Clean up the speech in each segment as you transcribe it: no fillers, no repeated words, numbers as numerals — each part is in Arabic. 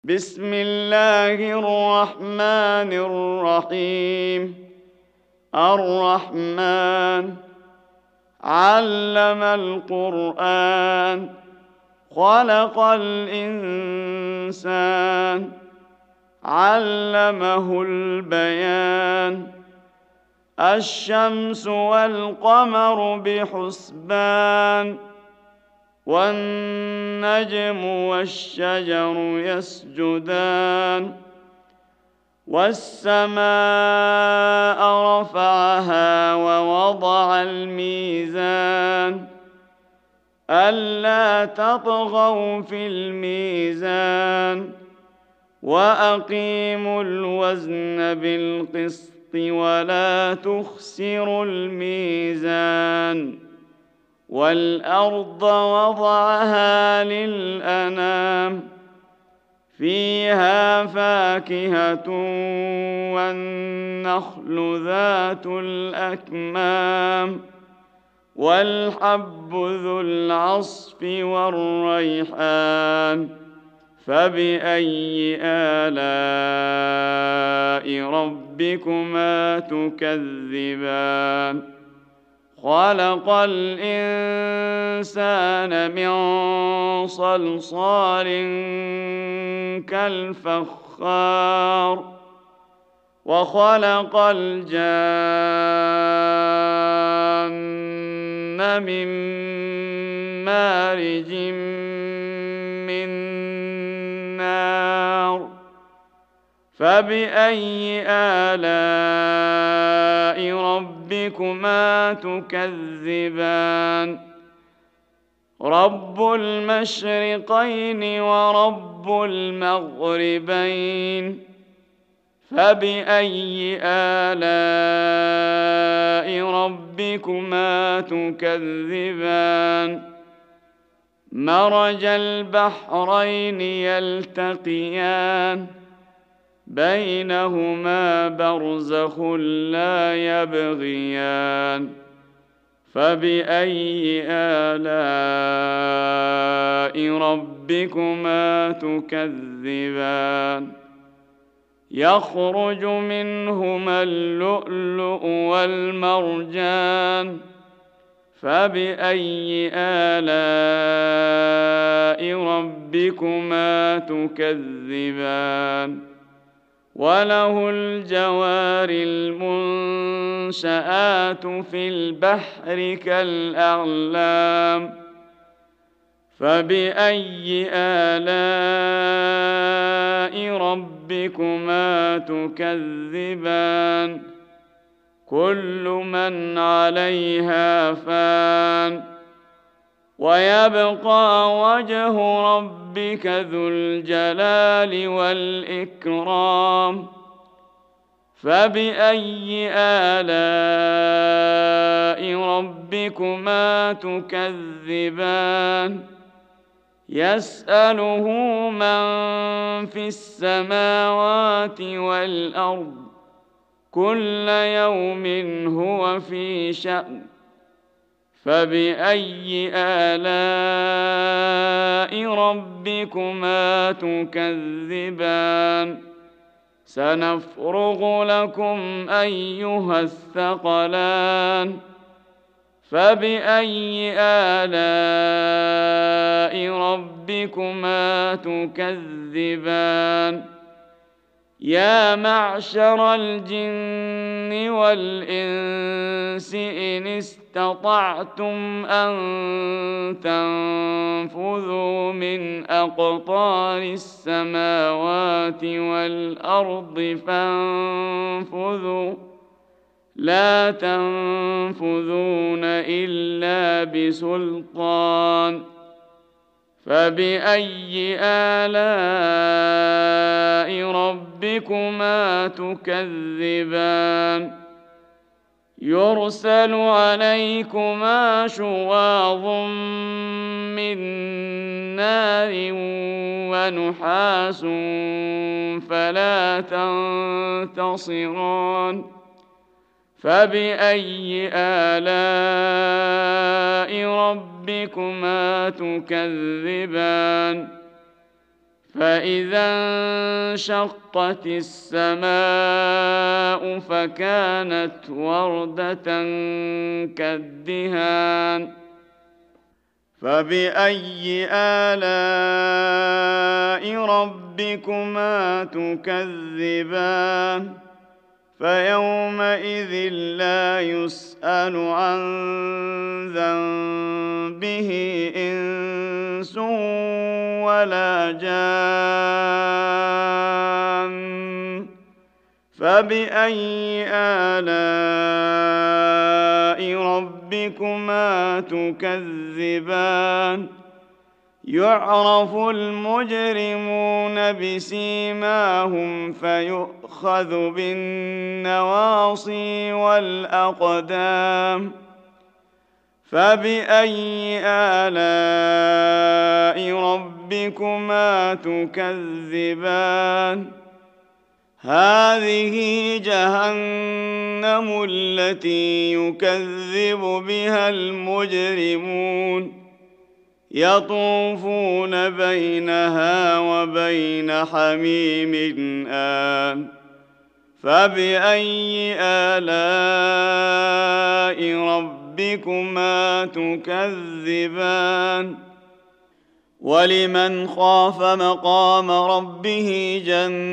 بسم الله الرحمن الرحيم. الرحمن علم القرآن خلق الإنسان علمه البيان. الشمس والقمر بحسبان والنجم والشجر يسجدان. والسماء رفعها ووضع الميزان ألا تطغوا في الميزان وأقيموا الوزن بالقسط ولا تخسروا الميزان. والأرض وضعها للأنام فيها فاكهة والنخل ذات الأكمام والحب ذو العصف والريحان. فبأي آلاء ربكما تكذبان؟ خلق الإنسان من صلصال كالفخار وخلق الجان من مارج من نار. فبأي آلاء ربكما تكذبان؟ رب المشرقين ورب المغربين. فبأي آلاء ربكما تكذبان؟ مرج البحرين يلتقيان بينهما برزخ لا يبغيان. فبأي آلاء ربكما تكذبان؟ يخرج منهما اللؤلؤ والمرجان. فبأي آلاء ربكما تكذبان؟ وله الجوار المنشآت في البحر كالأعلام. فبأي آلاء ربكما تكذبان؟ كل من عليها فان ويبقى وجه ربك ذو الجلال والإكرام. فبأي آلاء ربكما تكذبان؟ يسأله من في السماوات والأرض كل يوم هو في شأن. فبأي آلاء ربكما تكذبان؟ سنفرغ لكم أيها الثقلان. فبأي آلاء ربكما تكذبان؟ يا معشر الجن والإنس إن استطعتم أن تنفذوا من أقطار السماوات والأرض فانفذوا لا تنفذون إلا بسلطان. فبأي آلاء ربكما تكذبان؟ يرسل عليكما شواظ من نار ونحاس فلا تنتصران. فبأي آلاء ربكما تكذبان؟ فإذا انشقت السماء فكانت وردة كالدهان فبأي آلاء ربكما تكذبان فيومئذ لا يسأل عن ذنبه إنس ولا جان فبأي آلاء ربكما تكذبان يعرف المجرمون بسيماهم فيؤخذ بالنواصي والأقدام فبأي آلاء ربكما تكذبان هذه جهنم التي يكذب بها المجرمون يطوفون بينها وبين حميم آن فبأي آلاء ربكما تكذبان ولمن خاف مقام ربه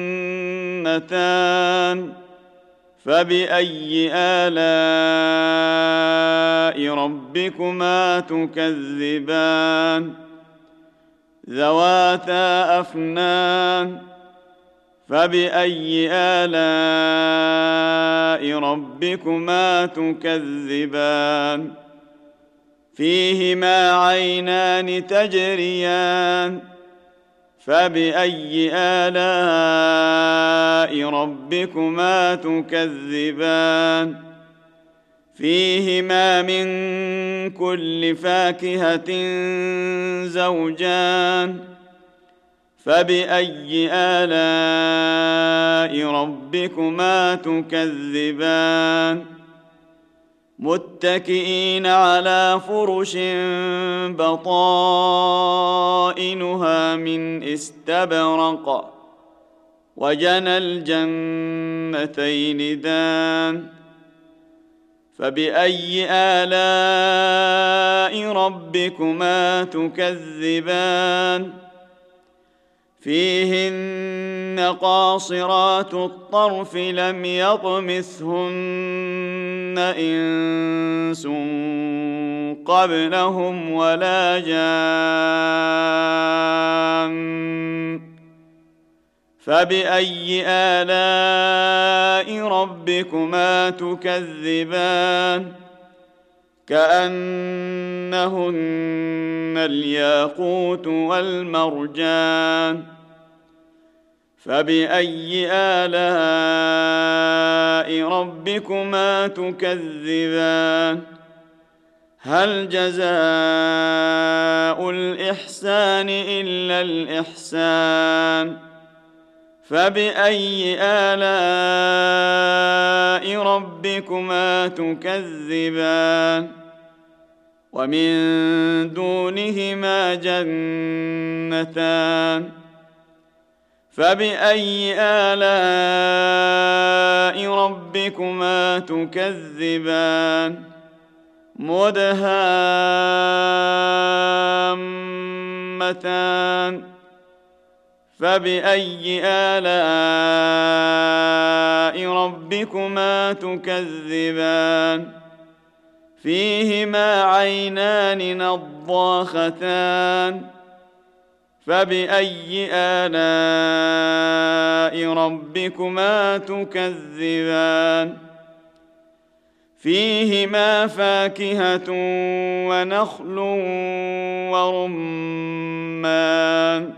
جنتان فبأي آلاء ربكما تكذبان ذواتا أفنان فبأي آلاء ربكما تكذبان فيهما عينان تجريان فبأي آلاء ربكما تكذبان فيهما من كل فاكهة زوجان فبأي آلاء ربكما تكذبان متكئين على فرش بطائنها من استبرق وجنى الجنتين دان فبأي آلاء ربكما تكذبان فيهن قاصرات الطرف لم يطمثهن إنس قبلهم ولا جان فبأي آلاء ربكما تكذبان كأنهن الياقوت والمرجان فبأي آلاء ربكما تكذبان هل جزاء الإحسان إلا الإحسان فبأي آلاء ربكما تكذبان ومن دونهما جنتان فبأي آلاء ربكما تكذبان مدهامتان فبأي آلاء ربكما تكذبان فيهما عينان نضاختان فبأي آلاء ربكما تكذبان فيهما فاكهة ونخل ورمان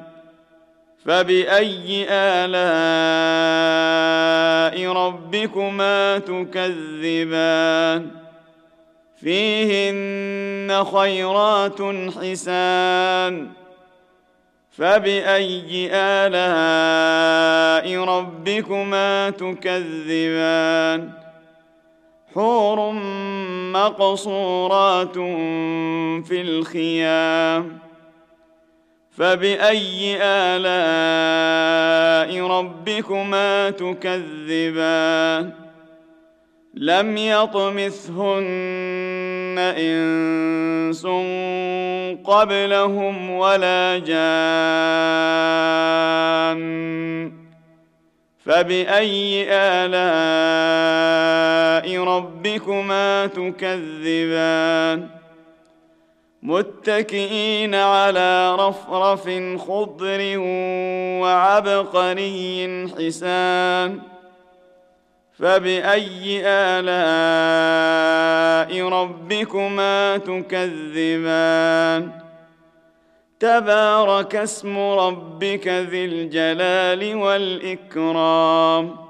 فبأي آلاء ربكما تكذبان فيهن خيرات حسان فبأي آلاء ربكما تكذبان حور مقصورات في الخيام فبأي آلاء ربكما تكذبان لم يطمثهن إنس قبلهم ولا جان فبأي آلاء ربكما تكذبان متكئين على رفرف خضر وعبقري حسان فبأي آلاء ربكما تكذبان تبارك اسم ربك ذي الجلال والإكرام